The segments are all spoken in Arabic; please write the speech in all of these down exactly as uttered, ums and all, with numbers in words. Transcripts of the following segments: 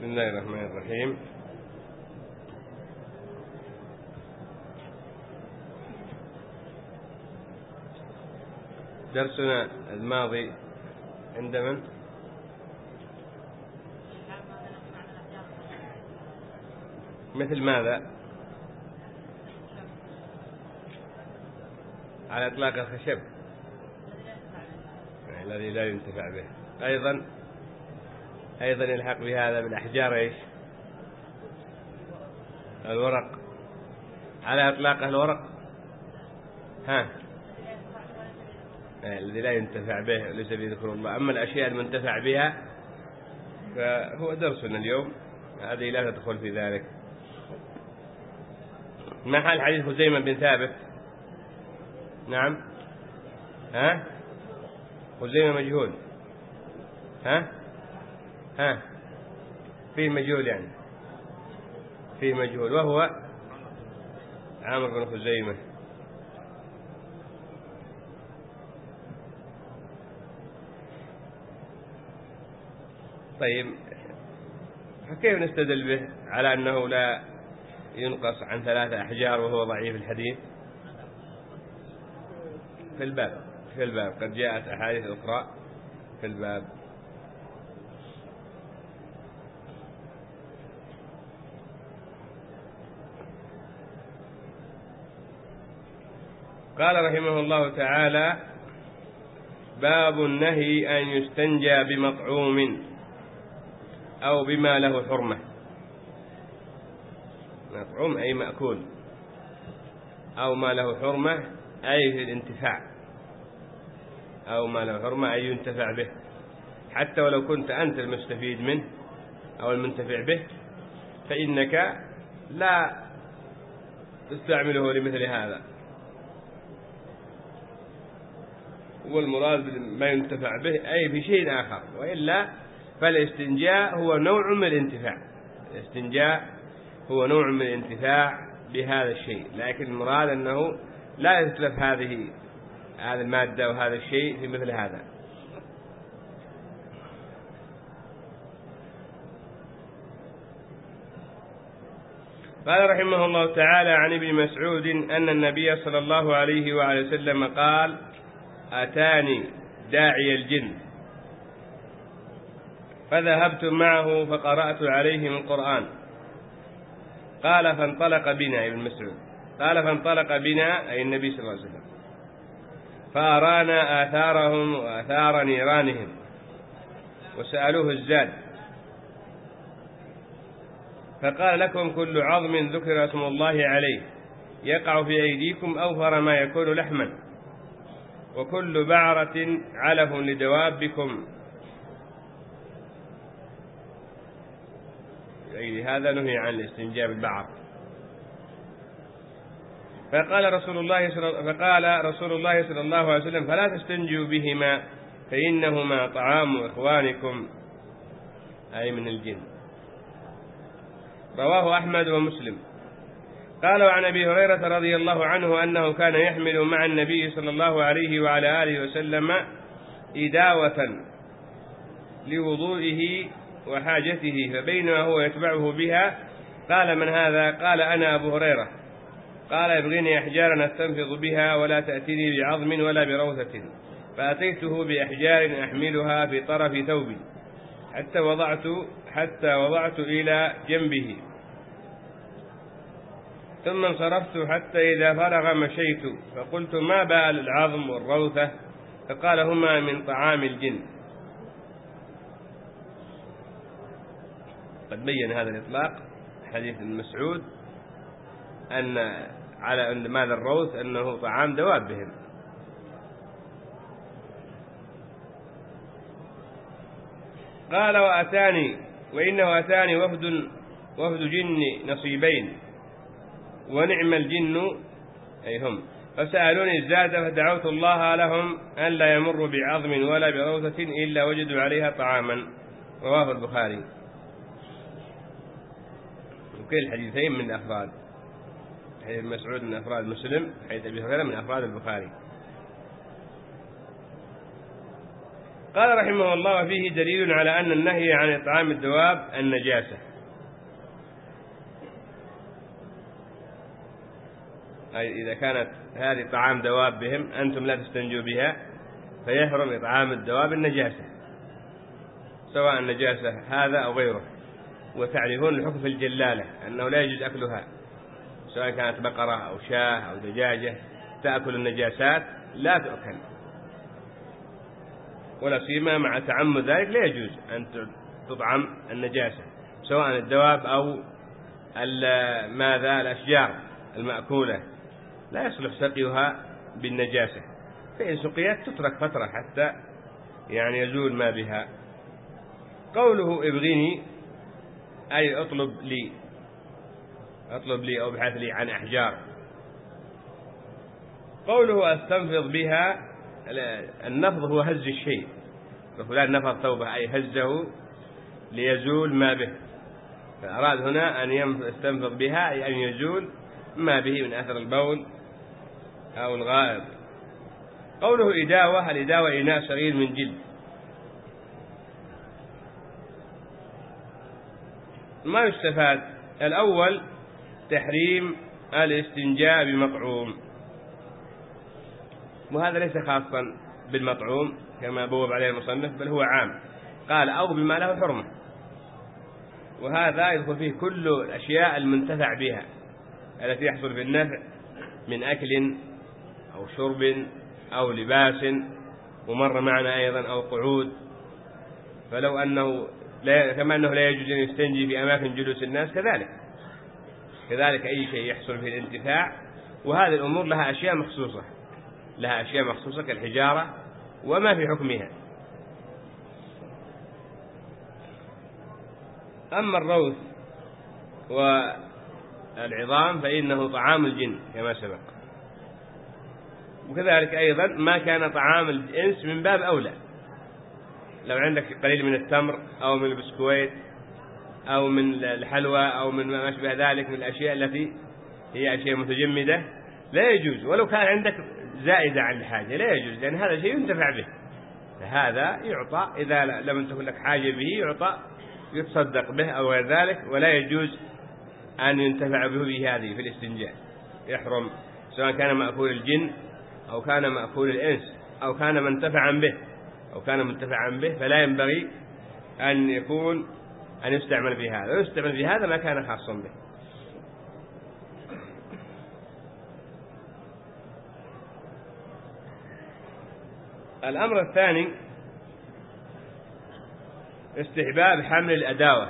بسم الله الرحمن الرحيم. درسنا الماضي عند من؟ مثل ماذا؟ على إطلاق الخشب الذي لا ينتفع به. أيضا أيضا يلحق بهذا بالأحجار إيش؟ الورق. على إطلاق الورق ها الذي لا ينتفع به وليس بذكر الله. أما الأشياء المنتفع بها فهو درسنا اليوم، هذه لا تدخل في ذلك. ما حال حديث خزيمة بن ثابت؟ نعم ها خزيمة مجهول. ها ها فيه مجهول، يعني فيه مجهول، وهو عامر بن خزيمة. طيب فكيف نستدل به على أنه لا ينقص عن ثلاثة أحجار وهو ضعيف الحديث؟ في الباب في الباب قد جاءت أحاديث أخرى في الباب. قال رحمه الله تعالى: باب النهي أن يستنجى بمطعوم أو بما له حرمة. مطعوم أي مأكول، أو ما له حرمة أي في الانتفاع، أو ما له حرمة أي ينتفع به، حتى ولو كنت أنت المستفيد منه أو المنتفع به فإنك لا تستعمله لمثل هذا. والمراد ما ينتفع به أي بشيء آخر، وإلا فالاستنجاء هو نوع من الانتفاع. الاستنجاء هو نوع من الانتفاع بهذا الشيء، لكن المراد أنه لا يتلف هذه هذه المادة وهذا الشيء في مثل هذا. قال رحمه الله تعالى: عن ابن مسعود أن النبي صلى الله عليه وعلى وسلم قال: أتاني داعي الجن فذهبت معه فقرأت عليهم القرآن. قال فانطلق بنا، ابن مسعود قال فانطلق بنا أي النبي صلى الله عليه وسلم، فأرانا آثارهم وآثار نيرانهم وسألوه الزاد، فقال: لكم كل عظم ذكر اسم الله عليه يقع في أيديكم أوفر ما يكون لحما، وكل بعرة علف لدوابكم. يعني هذا نهي عن الاستنجاء بالبعر. فقال رسول الله صلى فقال رسول الله صلى الله عليه وسلم: فلا تستنجوا بهما فإنهما طعام إخوانكم، أي من الجن. رواه أحمد ومسلم. قال: وعن أبي هريرة رضي الله عنه أنه كان يحمل مع النبي صلى الله عليه وعلى آله وسلم إداوة لوضوئه وحاجته، فبينما هو يتبعه بها قال: من هذا؟ قال: أنا أبو هريرة. قال: ابغني أحجارا أستنفض بها ولا تأتني بعظم ولا بروثة. فأتيته بأحجار أحملها في طرف ثوبي حتى وضعت حتى وضعت إلى جنبه، ثم انصرفت حتى إذا فرغ مشيت، فقلت: ما بال العظم والروثة؟ فقال: هما من طعام الجن. قد بين هذا الإطلاق حديث ابن مسعود أن على أن ماذا الروث أنه طعام دوابهم. قال: وأتاني وإنه أتاني وفد وفد جن نصيبين ونعم الجن أي هم، فسألوني الزاد فدعوت الله لهم أن لا يمر بعظم ولا بروثة إلا وجدوا عليها طعاما. رواه البخاري. وكل الحديثين من أفراد حديث مسعود من أفراد مسلم، حديث أبي هريرة من أفراد البخاري. قال رحمه الله: وفيه دليل على أن النهي عن إطعام الدواب النجاسة، أي إذا كانت هذه طعام دواب بهم أنتم لا تستنجوا بها فيحرم إطعام الدواب النجاسة، سواء النجاسة هذا أو غيره. وتعرفون الحكم في الجلالة أنه لا يجوز أكلها، سواء كانت بقرة أو شاة أو دجاجة تأكل النجاسات لا تؤكل، ولا سيما مع تعمد ذلك لا يجوز أن تطعم النجاسة، سواء الدواب أو ماذا الأشجار المأكولة لا يصلح سقيها بالنجاسة، فإن سقيت تترك فترة حتى يعني يزول ما بها. قوله ابغني أي اطلب لي، اطلب لي أو ابحث لي عن أحجار. قوله استنفض بها، النفض هو هز الشيء، فلان نفض ثوبه أي هزه ليزول ما به، فأراد هنا أن يستنفض بها أي أن يزول ما به من أثر البول أو الغائط. قوله إداوة، الإداوة إناء صغير من جلد. ما يستفاد: الأول تحريم الاستنجاء بمطعوم، وهذا ليس خاصا بالمطعوم كما بوب عليه المصنف، بل هو عام، قال أو بما له حرمة، وهذا يدخل فيه كل الأشياء المنتفع بها التي يحصل بالنفع من أكل أو شرب أو لباس، ومر معنا أيضا أو قعود. فلو أنه لا كما أنه لا يجوز أن يستنجي في أماكن جلوس الناس، كذلك كذلك أي شيء يحصل فيه الانتفاع، وهذه الأمور لها أشياء مخصوصة لها أشياء مخصوصة كالحجارة وما في حكمها. أما الروث والعظام فإنه طعام الجن كما سبق، وكذلك أيضا ما كان طعام الإنس من باب أولى. لو عندك قليل من التمر أو من البسكويت أو من الحلوى أو من ما أشبه ذلك من الأشياء التي هي أشياء متجمدة لا يجوز، ولو كان عندك زائدة عن الحاجة لا يجوز، لأن هذا شيء ينتفع به، فهذا يعطى إذا لم تكن لك حاجة به، يعطى يتصدق به أو غير ذلك، ولا يجوز أن ينتفع به بهذه في الاستنجاء، يحرم، سواء كان مأكول الجن أو كان مأكول الإنس أو كان منتفعا به أو كان منتفعا به، فلا ينبغي أن يكون أن يستعمل في هذا، ويستعمل في هذا ما كان خاصا به. الأمر الثاني استحباب حمل الأداوة،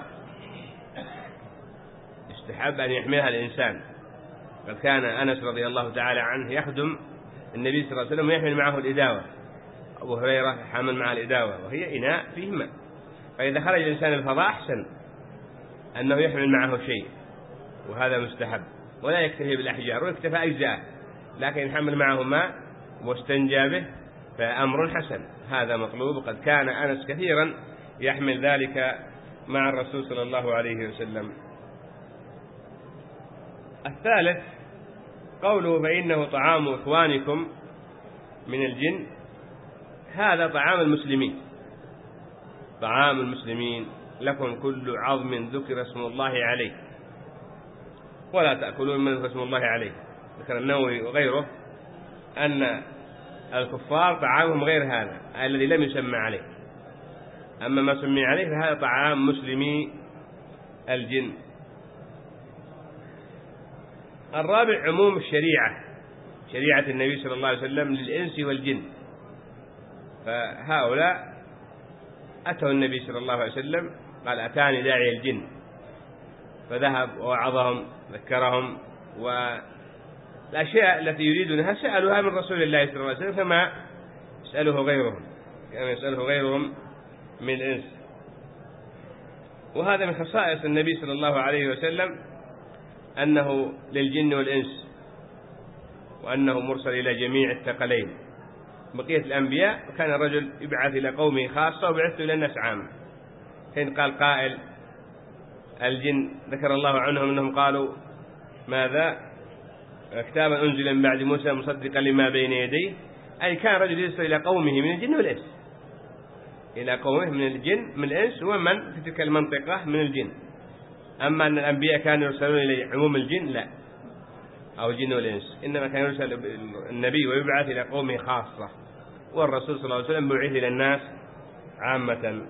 استحب أن يحملها الإنسان. قد كان أنس رضي الله تعالى عنه يخدم النبي صلى الله عليه وسلم ويحمل معه الإداوة، أبو هريرة حمل معه الإداوة وهي إناء فيه ماء، فإذا خرج الإنسان الفضاء أحسن أنه يحمل معه شيء، وهذا مستحب، ولا يكتفي بالأحجار ويكتفى أجزاء، لكن يحمل معه ماء واستنجى به فأمر حسن، هذا مطلوب. قد كان أنس كثيرا يحمل ذلك مع الرسول صلى الله عليه وسلم. الثالث قوله فإنه طعام إخوانكم من الجن، هذا طعام المسلمين، طعام المسلمين، لكم كل عظم ذكر اسم الله عليه ولا تأكلون من ذكر اسم الله عليه. ذكر النووي وغيره أن الكفار طعامهم غير هذا الذي لم يسمى عليه، أما ما سمي عليه فهذا طعام مسلمي الجن. الرابع عموم الشريعة، شريعة النبي صلى الله عليه وسلم للإنس والجن، فهؤلاء أتوا النبي صلى الله عليه وسلم قال أتاني داعي الجن، فذهب ووعظهم ذكرهم، والأشياء التي يريدونها سألوها من رسول الله صلى الله عليه وسلم كما يسأله غيرهم كما يسأله غيرهم من الإنس. وهذا من خصائص النبي صلى الله عليه وسلم أنه للجن والإنس، وأنه مرسل إلى جميع الثقلين. بقية الأنبياء كان الرجل يبعث إلى قومه خاصة وبعث إلى الناس عامة. حين قال قائل الجن ذكر الله عنهم أنهم قالوا ماذا كتابا أنزل من بعد موسى مصدقا لما بين يديه، أي كان رجل يرسل إلى قومه من الجن والإنس، إلى قومه من الجن من الإنس ومن في تلك المنطقة من الجن. أما أن الأنبياء كانوا يرسلون إلى عموم الجن لا، أو الجن والإنس، إنما كان يرسل النبي ويبعث إلى قومه خاصة، والرسول صلى الله عليه وسلم بعث إلى الناس عامة.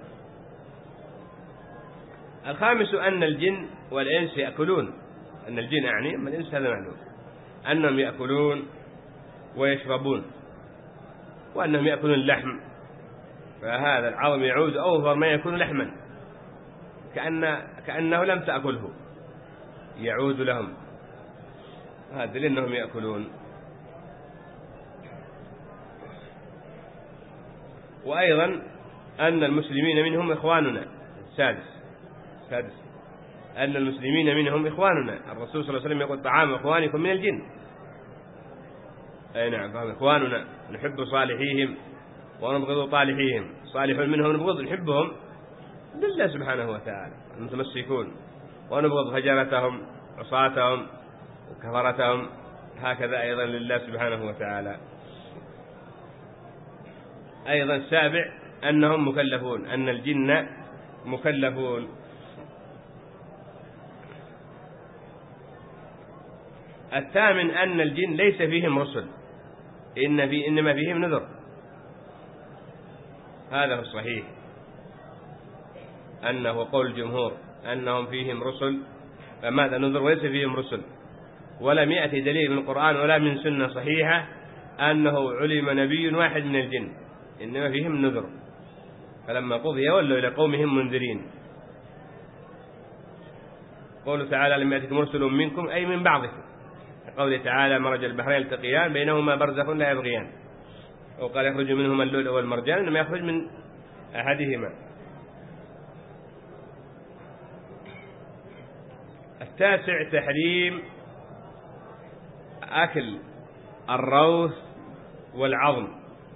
الخامس أن الجن والإنس يأكلون، أن الجن أعني أما الإنس هذا معلوم، أنهم يأكلون ويشربون، وأنهم يأكلون اللحم، فهذا العظم يعود أوفر ما يكون لحما، كأن كأنه لم تأكله يعود لهم، هذا دليل أنهم يأكلون. وأيضا أن المسلمين منهم إخواننا. السادس السادس أن المسلمين منهم إخواننا، الرسول صلى الله عليه وسلم يقول طعام إخوانكم من الجن. أي نعم، فهم إخواننا، نحب صالحيهم ونبغض طالحيهم، صالح منهم نبغض، نحبهم لله سبحانه وتعالى المتمسكون، ونبغض فجرتهم عصاتهم وكفرتهم هكذا أيضا لله سبحانه وتعالى. أيضا السابع أنهم مكلفون، أن الجن مكلفون. الثامن أن الجن ليس فيهم رسل، إن في إنما فيهم نذر، هذا هو الصحيح، أنه قول الجمهور أنهم فيهم رسل، فماذا نذر وليس فيهم رسل، ولم يأتي دليل من القرآن ولا من سنة صحيحة أنه علم نبي واحد من الجن، إنما فيهم نذر، فلما قضي ولوا إلى قومهم منذرين. قوله تعالى لم يأتكم رسل منكم أي من بعضكم، قوله تعالى مرج البحرين يلتقيان بينهما برزخ لا يبغيان، وقال يخرج منهما اللؤلؤ والمرجان، إنما يخرج من أحدهما. التاسع تحريم أكل الروث والعظم،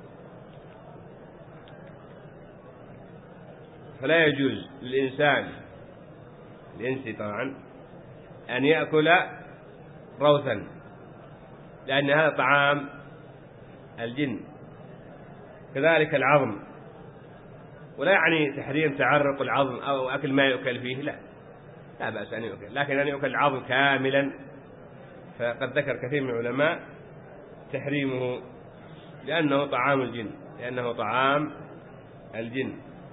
فلا يجوز للإنسان الإنسي طبعا أن يأكل روثا، لأن هذا طعام الجن، كذلك العظم، ولا يعني تحريم تعرق العظم أو أكل ما يؤكل فيه، لا لا بأس أن يؤكل، لكن أن يؤكل العظم كاملا فقد ذكر كثير من العلماء تحريمه، لأنه طعام الجن، لأنه طعام الجن.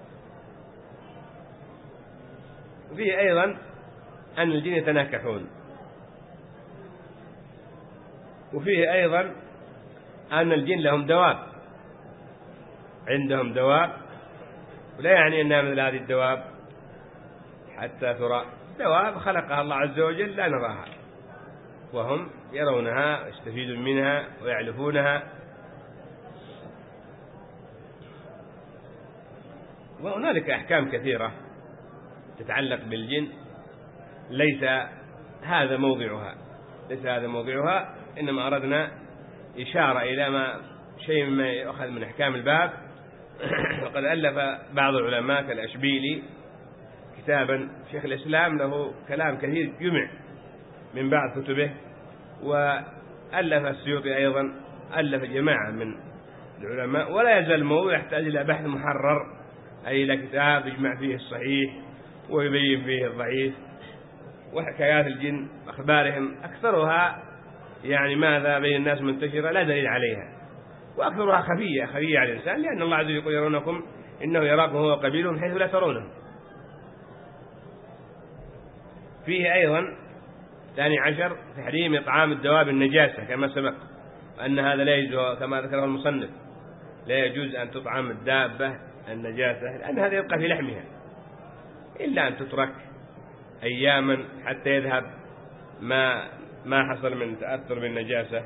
وفيه أيضا أن الجن يتناكحون، وفيه أيضا أن الجن لهم دواب، عندهم دواب، ولا يعني أنها مثل هذه الدواب حتى ترى، دواب خلقها الله عز وجل لا نراها، وهم يرونها ويستفيدون منها ويعلفونها. وهنالك أحكام كثيرة تتعلق بالجن، ليس هذا موضعها ليس هذا موضعها إنما أردنا إشارة إلى ما شيء مما يؤخذ من أحكام الباب. وقد ألف بعض العلماء كالأشبيلي كتابا، شيخ الإسلام له كلام كثير جمع من بعض كتبه، وألف السيوطي أيضا ألف جماعة من العلماء، ولا يزال الموضوع يحتاج إلى بحث محرر، أي إلى كتاب يجمع فيه الصحيح ويبين فيه الضعيف. وحكايات الجن أخبارهم أكثرها يعني ماذا بين الناس منتشرة لا دليل عليها، وأكثرها خفية خفية على الإنسان، لأن الله عز وجل يقول يرونكم إنه يراكم هو قبيله من حيث لا ترونه. فيه أيضا ثاني عشر تحريم إطعام الدواب النجاسة كما سبق، وأن هذا لا يجوز كما ذكره المصنف، لا يجوز أن تطعم الدابة النجاسة، لأن هذا يبقى في لحمها، إلا أن تترك أياما حتى يذهب ما ما حصل من تأثر بالنجاسة.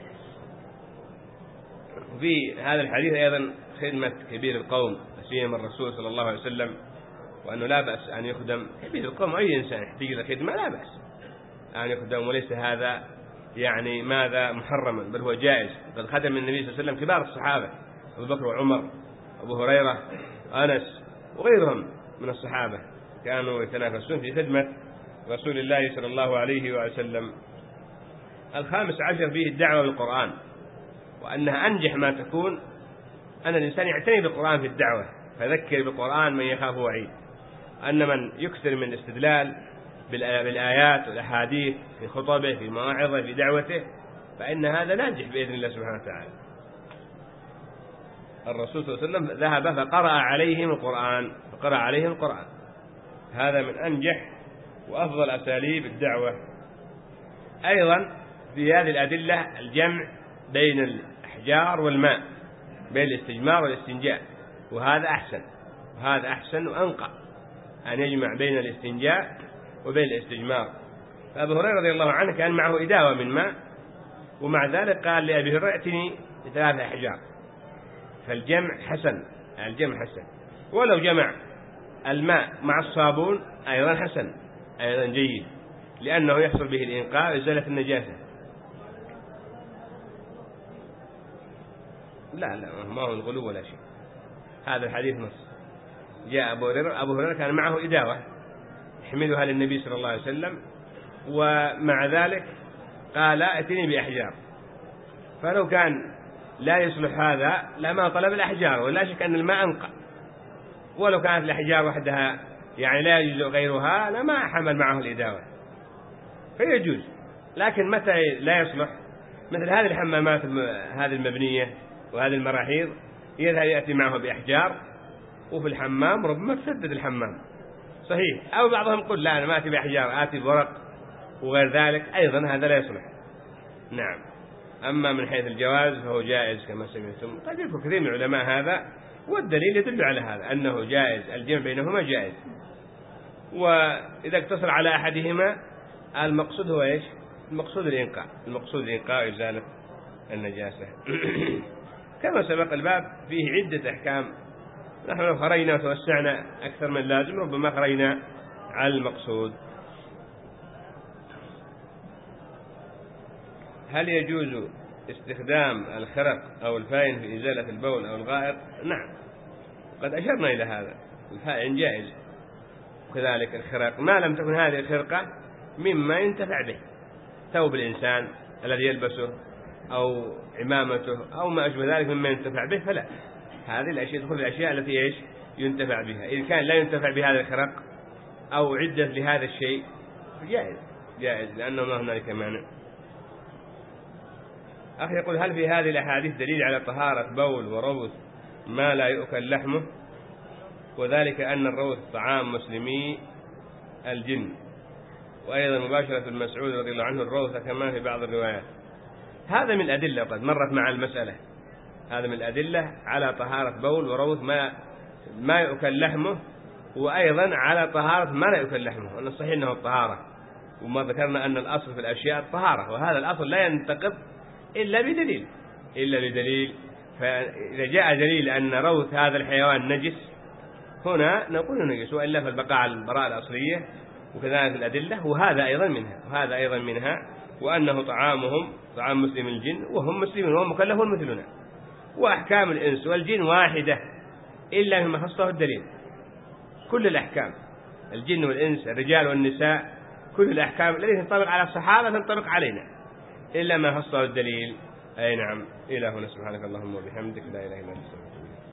وفي هذا الحديث أيضا خدمة كبير القوم، سيما الرسول صلى الله عليه وسلم، وأنه لا بأس أن يخدم كبير القوم، أي إنسان يحتاج إلى خدمة لا بأس أن يخدم، وليس هذا يعني ماذا محرما، بل هو جائز. قد خدم النبي صلى الله عليه وسلم كبار الصحابة، أبو بكر وعمر أبو هريرة أنس وغيرهم من الصحابة، كانوا يتنافسون في خدمة رسول الله صلى الله عليه وسلم. الخامس عشر فيه الدعوة بالقرآن، وأنها أنجح ما تكون أن الإنسان يعتني بالقرآن في الدعوة، فذكر بالقرآن من يخاف وعيد. أن من يكثر من الاستدلال بالآيات والأحاديث في خطبه في مواعظه في دعوته فإن هذا ناجح بإذن الله سبحانه وتعالى. الرسول صلى الله عليه وسلم ذهب فقرأ عليهم القرآن فقرأ عليهم القرآن هذا من أنجح وأفضل أساليب الدعوة. أيضا في هذه الأدلة الجمع بين الأحجار والماء، بين الاستجمار والاستنجاء، وهذا أحسن وهذا أحسن وأنقى أن يجمع بين الاستنجاء وبين الاستجمار. فأبو هريرة رضي الله عنه كان معه إداوة من ماء، ومع ذلك قال لأبي هريرة ائتني بثلاث أحجار. فالجمع حسن، الجمع حسن، ولو جمع الماء مع الصابون أيضا حسن أيضا جيد، لأنه يحصل به الإنقاء وإزالة النجاسة. لا لا ما هو الغلو ولا شيء، هذا الحديث نص. جاء أبو هريرة أبو هريرة كان معه إداوة يحملها للنبي صلى الله عليه وسلم، ومع ذلك قال ائتني بأحجار. فلو كان لا يصلح هذا لما طلب الأحجار، ولا شك أن الماء أنقى. ولو كانت الأحجار وحدها يعني لا يجوز غيرها لما حمل معه الإداوة، فيجوز. لكن متى لا يصلح؟ مثل هذه الحمامات هذه المبنية وهذه المراحيض يذهب يأتي معه بأحجار، وفي الحمام ربما تسدد الحمام صحيح. أو بعضهم يقول لا أنا ما أتي بأحجار آتي بورق وغير ذلك، أيضا هذا لا يصلح. نعم. أما من حيث الجواز فهو جائز كما سمعتم. قد يكون كثير من العلماء هذا، والدليل يدل على هذا أنه جائز، الجمع بينهما جائز. وإذا اقتصر على أحدهما المقصود هو إيش؟ المقصود الإنقاء، المقصود الإنقاء إزالة النجاسة. كما سبق الباب فيه عدة أحكام، نحن لو خرجنا وتوسعنا أكثر من اللازم ربما خرجنا على المقصود. هل يجوز استخدام الخرق أو الفائن في إزالة البول أو الغائط؟ نعم، قد أشرنا إلى هذا. الفائن جائز، وكذلك الخرق ما لم تكن هذه الخرقة مما ينتفع به، ثوب الإنسان الذي يلبسه أو عمامته أو ما أشبه ذلك مما ينتفع به فلا. هذه الأشياء تدخل الأشياء التي إيش ينتفع بها. إذا كان لا ينتفع بهذا الخرق أو عدة لهذا الشيء جائز جائز لأنه ما هنالك مانع. أخي يقول هل في هذه الأحاديث دليل على طهارة بول وروث ما لا يؤكل لحمه، وذلك أن الروث طعام مسلمي الجن، وأيضا مباشرة المسعود رضي الله عنه الروث كما في بعض الروايات. هذا من الأدلة قد مرت مع المسألة، هذا من الأدلة على طهارة بول وروث ما ما يؤكل لحمه، وأيضا على طهارة ما لا يؤكل لحمه، وأن الصحيح أنه الطهارة. وما ذكرنا أن الأصل في الأشياء الطهارة، وهذا الأصل لا ينتقض إلا بدليل إلا بدليل فإذا جاء دليل أن روث هذا الحيوان نجس هنا نقول نجس، وإلا فالبقاء على البراءة الأصلية. وكذلك الأدلة وهذا أيضا منها وهذا أيضا منها وأنه طعامهم طعام مسلم الجن وهم مسلمون وهم مكلفون مثلنا. وأحكام الإنس والجن واحدة إلا مما خصه الدليل. كل الأحكام الجن والإنس الرجال والنساء كل الأحكام التي تنطبق على الصحابة تنطبق علينا إلا ما خصه الدليل. أي نعم. إلهنا سبحانك اللهم وبحمدك لا إله إلا أنت.